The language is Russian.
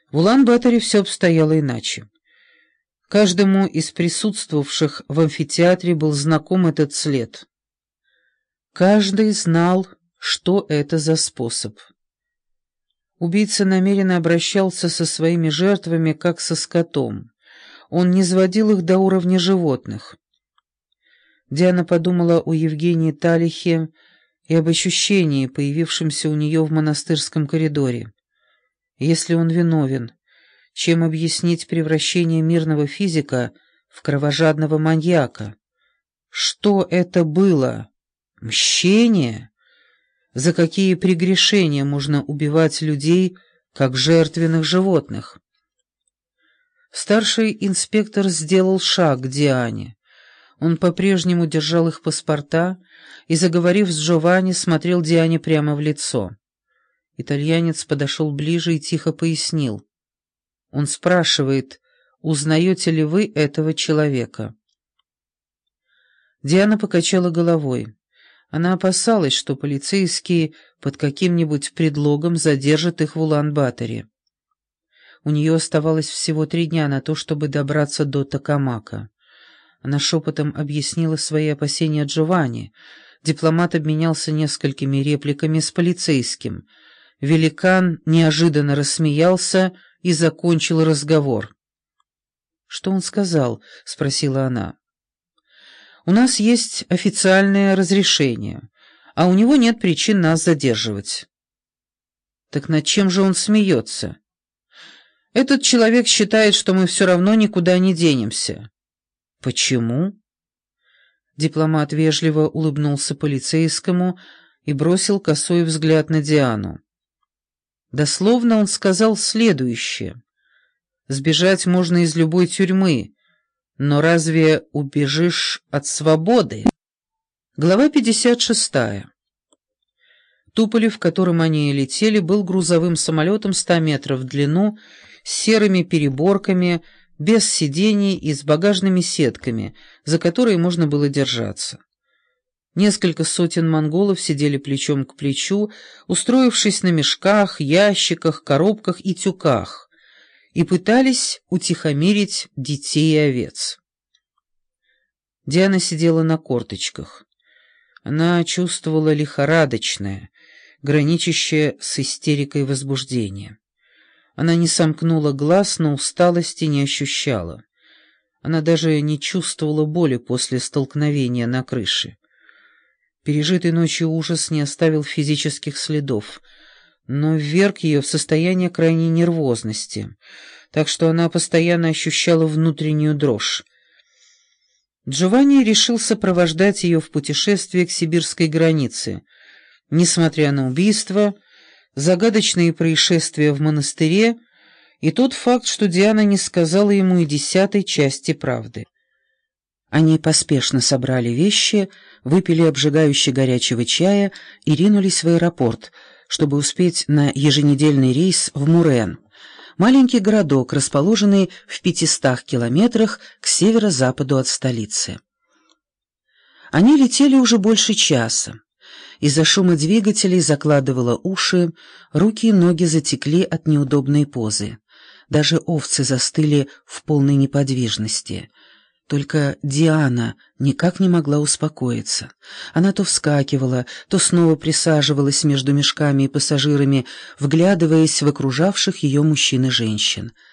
В Улан-Баторе все обстояло иначе. Каждому из присутствовавших в амфитеатре был знаком этот след. Каждый знал, что это за способ. Убийца намеренно обращался со своими жертвами, как со скотом. Он не сводил их до уровня животных. Диана подумала о Евгении Талихе и об ощущении, появившемся у нее в монастырском коридоре. Если он виновен, чем объяснить превращение мирного физика в кровожадного маньяка? Что это было? Мщение? За какие прегрешения можно убивать людей, как жертвенных животных? Старший инспектор сделал шаг к Диане. Он по-прежнему держал их паспорта и, заговорив с Джованни, смотрел Диане прямо в лицо. Итальянец подошел ближе и тихо пояснил. Он спрашивает, узнаете ли вы этого человека? Диана покачала головой. Она опасалась, что полицейские под каким-нибудь предлогом задержат их в Улан-Баторе. У нее оставалось всего 3 дня на то, чтобы добраться до Токамака. Она шепотом объяснила свои опасения Джованни. Дипломат обменялся несколькими репликами с полицейским. Великан неожиданно рассмеялся и закончил разговор. «Что он сказал?» — спросила она. «У нас есть официальное разрешение, а у него нет причин нас задерживать». «Так над чем же он смеется?» «Этот человек считает, что мы все равно никуда не денемся». «Почему?» Дипломат вежливо улыбнулся полицейскому и бросил косой взгляд на Диану. Дословно он сказал следующее. «Сбежать можно из любой тюрьмы, но разве убежишь от свободы?» Глава 56. Туполев, в котором они летели, был грузовым самолетом 100 метров в длину, с серыми переборками, без сидений и с багажными сетками, за которые можно было держаться. Несколько сотен монголов сидели плечом к плечу, устроившись на мешках, ящиках, коробках и тюках, и пытались утихомирить детей и овец. Диана сидела на корточках. Она чувствовала лихорадочное, граничащее с истерикой возбуждение. Она не сомкнула глаз, но усталости не ощущала. Она даже не чувствовала боли после столкновения на крыше. Пережитый ночью ужас не оставил физических следов, но вверг ее в состояние крайней нервозности, так что она постоянно ощущала внутреннюю дрожь. Джованни решил сопровождать ее в путешествие к сибирской границе. Несмотря на убийство, загадочные происшествия в монастыре и тот факт, что Диана не сказала ему и 10-й части правды. Они поспешно собрали вещи, выпили обжигающе горячего чая и ринулись в аэропорт, чтобы успеть на еженедельный рейс в Мурен, маленький городок, расположенный в 500 километрах к северо-западу от столицы. Они летели уже больше часа. Из-за шума двигателей закладывало уши, руки и ноги затекли от неудобной позы. Даже овцы застыли в полной неподвижности. Только Диана никак не могла успокоиться. Она то вскакивала, то снова присаживалась между мешками и пассажирами, вглядываясь в окружавших ее мужчин и женщин.